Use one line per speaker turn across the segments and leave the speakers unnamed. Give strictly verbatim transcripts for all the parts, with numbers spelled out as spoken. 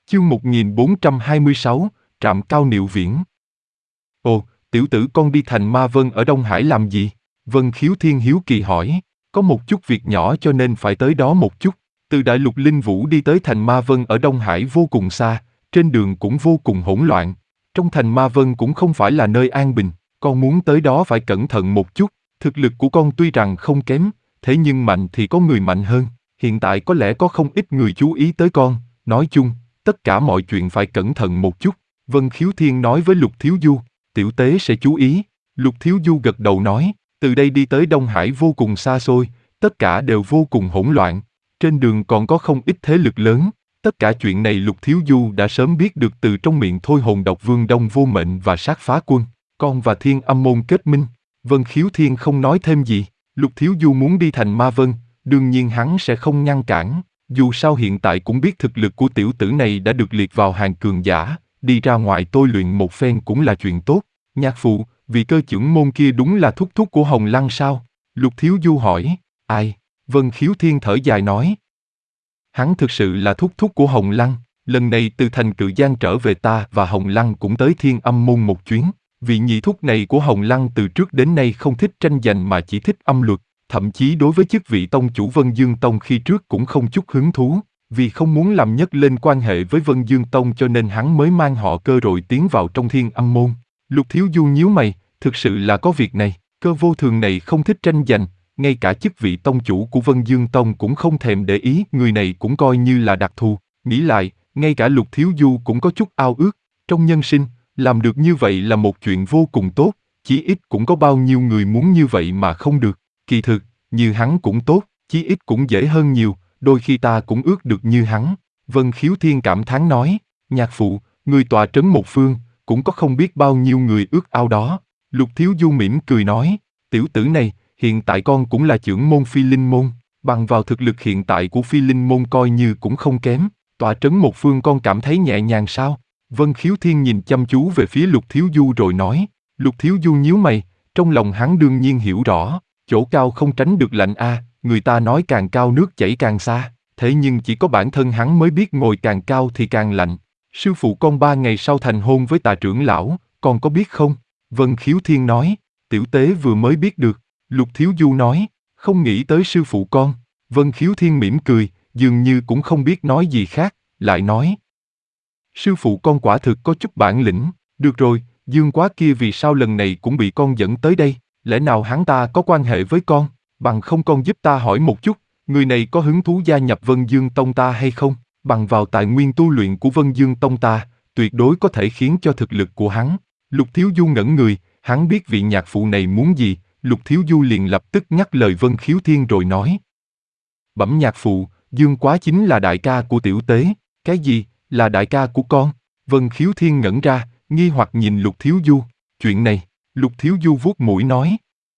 Chương một nghìn bốn trăm hai mươi sáu, Trạm Cao Niệu Viễn. Ồ, tiểu tử con đi thành Ma Vân ở Đông Hải làm gì? Vân Khiếu Thiên hiếu kỳ hỏi. Có một chút việc nhỏ cho nên phải tới đó một chút. Từ Đại Lục Linh Vũ đi tới thành Ma Vân ở Đông Hải vô cùng xa, trên đường cũng vô cùng hỗn loạn. Trong thành Ma Vân cũng không phải là nơi an bình, con muốn tới đó phải cẩn thận một chút. Thực lực của con tuy rằng không kém, thế nhưng mạnh thì có người mạnh hơn. Hiện tại có lẽ có không ít người chú ý tới con, nói chung, tất cả mọi chuyện phải cẩn thận một chút. Vân Khiếu Thiên nói với Lục Thiếu Du, tiểu tế sẽ chú ý. Lục Thiếu Du gật đầu nói, từ đây đi tới Đông Hải vô cùng xa xôi, tất cả đều vô cùng hỗn loạn. Trên đường còn có không ít thế lực lớn. Tất cả chuyện này Lục Thiếu Du đã sớm biết được từ trong miệng Thôi Hồn Độc Vương Đông Vô Mệnh và Sát Phá Quân. Con và Thiên Âm Môn kết minh. Vân Khiếu Thiên không nói thêm gì. Lục Thiếu Du muốn đi thành Ma Vân, đương nhiên hắn sẽ không ngăn cản. Dù sao hiện tại cũng biết thực lực của tiểu tử này đã được liệt vào hàng cường giả, đi ra ngoài tôi luyện một phen cũng là chuyện tốt. Nhạc phụ, vị cơ chưởng môn kia đúng là thúc thúc của Hồng Lăng sao? Lục Thiếu Du hỏi. Ai? Vân Khiếu Thiên thở dài nói. Hắn thực sự là thúc thúc của Hồng Lăng. Lần này từ thành Cự Giang trở về ta và Hồng Lăng cũng tới Thiên Âm Môn một chuyến. Vị nhị thúc này của Hồng Lăng từ trước đến nay không thích tranh giành mà chỉ thích âm luật. Thậm chí đối với chức vị tông chủ Vân Dương Tông khi trước cũng không chút hứng thú, vì không muốn làm nhấc lên quan hệ với Vân Dương Tông cho nên hắn mới mang họ Cơ rồi tiến vào trong Thiên Âm Môn. Lục Thiếu Du nhíu mày, thực sự là có việc này. Cơ vô thường này không thích tranh giành, ngay cả chức vị tông chủ của Vân Dương Tông cũng không thèm để ý, người này cũng coi như là đặc thù. Nghĩ lại, ngay cả Lục Thiếu Du cũng có chút ao ước. Trong nhân sinh, làm được như vậy là một chuyện vô cùng tốt, chí ít cũng có bao nhiêu người muốn như vậy mà không được. Kỳ thực, như hắn cũng tốt, chí ít cũng dễ hơn nhiều, đôi khi ta cũng ước được như hắn. Vân Khiếu Thiên cảm thán nói, nhạc phụ, người tọa trấn một phương, cũng có không biết bao nhiêu người ước ao đó. Lục Thiếu Du mỉm cười nói, tiểu tử này, hiện tại con cũng là trưởng môn Phi Linh Môn, bằng vào thực lực hiện tại của Phi Linh Môn coi như cũng không kém, tọa trấn một phương con cảm thấy nhẹ nhàng sao? Vân Khiếu Thiên nhìn chăm chú về phía Lục Thiếu Du rồi nói, Lục Thiếu Du nhíu mày, trong lòng hắn đương nhiên hiểu rõ. Chỗ cao không tránh được lạnh a, à, người ta nói càng cao nước chảy càng xa, thế nhưng chỉ có bản thân hắn mới biết ngồi càng cao thì càng lạnh. Sư phụ con ba ngày sau thành hôn với Tà trưởng lão, con có biết không? Vân Khiếu Thiên nói, tiểu tế vừa mới biết được. Lục Thiếu Du nói, không nghĩ tới sư phụ con. Vân Khiếu Thiên mỉm cười, dường như cũng không biết nói gì khác, lại nói. Sư phụ con quả thực có chút bản lĩnh, được rồi, Dương Quá kia vì sao lần này cũng bị con dẫn tới đây? Lẽ nào hắn ta có quan hệ với con, bằng không con giúp ta hỏi một chút, người này có hứng thú gia nhập Vân Dương Tông ta hay không? Bằng vào tài nguyên tu luyện của Vân Dương Tông ta, tuyệt đối có thể khiến cho thực lực của hắn. Lục Thiếu Du ngẩn người, hắn biết vị nhạc phụ này muốn gì, Lục Thiếu Du liền lập tức nhắc lời Vân Khiếu Thiên rồi nói. Bẩm nhạc phụ, Dương Quá chính là đại ca của tiểu tế. Cái gì, là đại ca của con? Vân Khiếu Thiên ngẩn ra, nghi hoặc nhìn Lục Thiếu Du, chuyện này. Lục Thiếu Du vuốt mũi nói.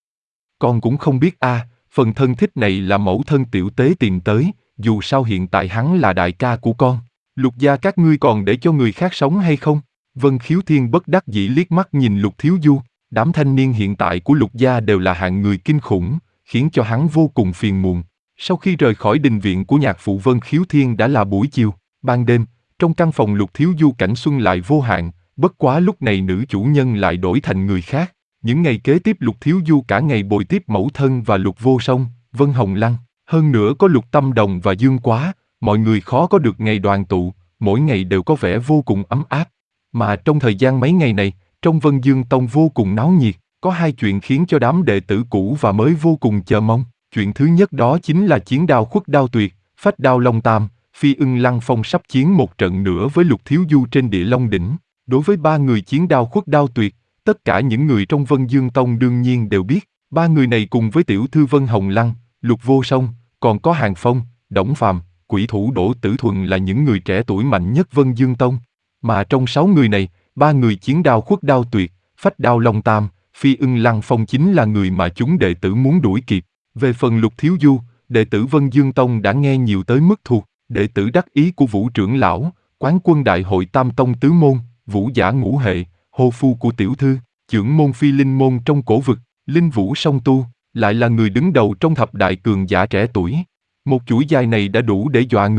Con cũng không biết a, à, phần thân thích này là mẫu thân tiểu tế tìm tới, dù sao hiện tại hắn là đại ca của con. Lục gia các ngươi còn để cho người khác sống hay không? Vân Khiếu Thiên bất đắc dĩ liếc mắt nhìn Lục Thiếu Du, đám thanh niên hiện tại của Lục gia đều là hạng người kinh khủng, khiến cho hắn vô cùng phiền muộn. Sau khi rời khỏi đình viện của nhạc phụ Vân Khiếu Thiên đã là buổi chiều, ban đêm, trong căn phòng Lục Thiếu Du cảnh xuân lại vô hạn. Bất quá lúc này nữ chủ nhân lại đổi thành người khác. Những ngày kế tiếp Lục Thiếu Du cả ngày bồi tiếp mẫu thân và Lục Vô Song, Vân Hồng Lăng, hơn nữa có Lục Tâm Đồng và Dương Quá, mọi người khó có được ngày đoàn tụ, mỗi ngày đều có vẻ vô cùng ấm áp. Mà trong thời gian mấy ngày này, trong Vân Dương Tông vô cùng náo nhiệt, có hai chuyện khiến cho đám đệ tử cũ và mới vô cùng chờ mong. Chuyện thứ nhất đó chính là chiến đao Khuất Đao Tuyệt, Phách Đao Long Tam, Phi Ưng Lăng Phong sắp chiến một trận nữa với Lục Thiếu Du trên Địa Long Đỉnh. Đối với ba người chiến đao Khuất Đao Tuyệt, tất cả những người trong Vân Dương Tông đương nhiên đều biết, ba người này cùng với tiểu thư Vân Hồng Lăng, Lục Vô Song, còn có Hàng Phong, Đổng Phàm, Quỷ Thủ Đỗ Tử Thuần là những người trẻ tuổi mạnh nhất Vân Dương Tông. Mà trong sáu người này, ba người chiến đao Khuất Đao Tuyệt, Phách Đao Long Tam, Phi Ưng Lăng Phong chính là người mà chúng đệ tử muốn đuổi kịp. Về phần Lục Thiếu Du, đệ tử Vân Dương Tông đã nghe nhiều tới mức thuộc, đệ tử đắc ý của Vũ trưởng lão, quán quân đại hội Tam Tông tứ môn, Vũ giả ngũ hệ, hô phu của tiểu thư, trưởng môn Phi Linh môn trong cổ vực, Linh Vũ song tu, lại là người đứng đầu trong thập đại cường giả trẻ tuổi. Một chuỗi dài này đã đủ để dọa người.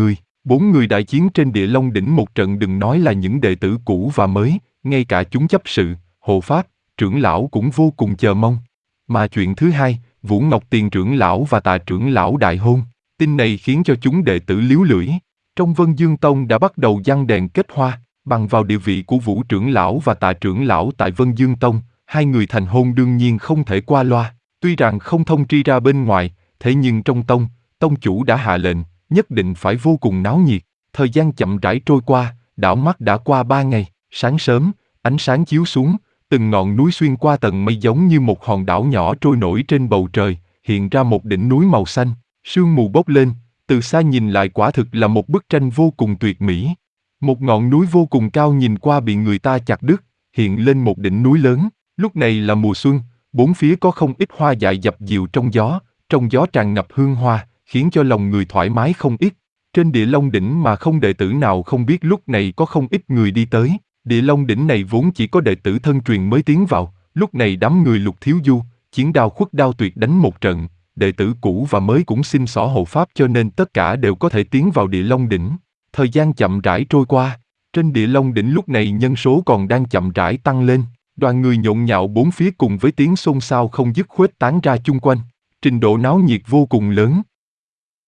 Bốn người đại chiến trên Địa Long đỉnh một trận, đừng nói là những đệ tử cũ và mới, ngay cả chúng chấp sự, hộ pháp, trưởng lão cũng vô cùng chờ mong. Mà chuyện thứ hai, Vũ Ngọc Tiền trưởng lão và Tạ trưởng lão đại hôn, tin này khiến cho chúng đệ tử líu lưỡi. Trong Vân Dương Tông đã bắt đầu giăng đèn kết hoa, bằng vào địa vị của Vũ trưởng lão và Tạ trưởng lão tại Vân Dương Tông, hai người thành hôn đương nhiên không thể qua loa. Tuy rằng không thông tri ra bên ngoài, thế nhưng trong tông, tông chủ đã hạ lệnh, nhất định phải vô cùng náo nhiệt. Thời gian chậm rãi trôi qua, đảo mắt đã qua ba ngày. Sáng sớm, ánh sáng chiếu xuống, từng ngọn núi xuyên qua tầng mây giống như một hòn đảo nhỏ trôi nổi trên bầu trời, hiện ra một đỉnh núi màu xanh. Sương mù bốc lên, từ xa nhìn lại quả thực là một bức tranh vô cùng tuyệt mỹ. Một ngọn núi vô cùng cao nhìn qua bị người ta chặt đứt, hiện lên một đỉnh núi lớn. Lúc này là mùa xuân, bốn phía có không ít hoa dại dập dìu trong gió, trong gió tràn ngập hương hoa, khiến cho lòng người thoải mái không ít. Trên Địa Long đỉnh mà không đệ tử nào không biết lúc này có không ít người đi tới. Địa Long đỉnh này vốn chỉ có đệ tử thân truyền mới tiến vào, lúc này đám người Lục Thiếu Du, chiến đao khuất đao tuyệt đánh một trận, đệ tử cũ và mới cũng xin xỏ hộ pháp, cho nên tất cả đều có thể tiến vào Địa Long đỉnh. Thời gian chậm rãi trôi qua, trên Địa Long đỉnh lúc này nhân số còn đang chậm rãi tăng lên, đoàn người nhộn nhạo bốn phía cùng với tiếng xôn xao không dứt khuếch tán ra chung quanh, trình độ náo nhiệt vô cùng lớn.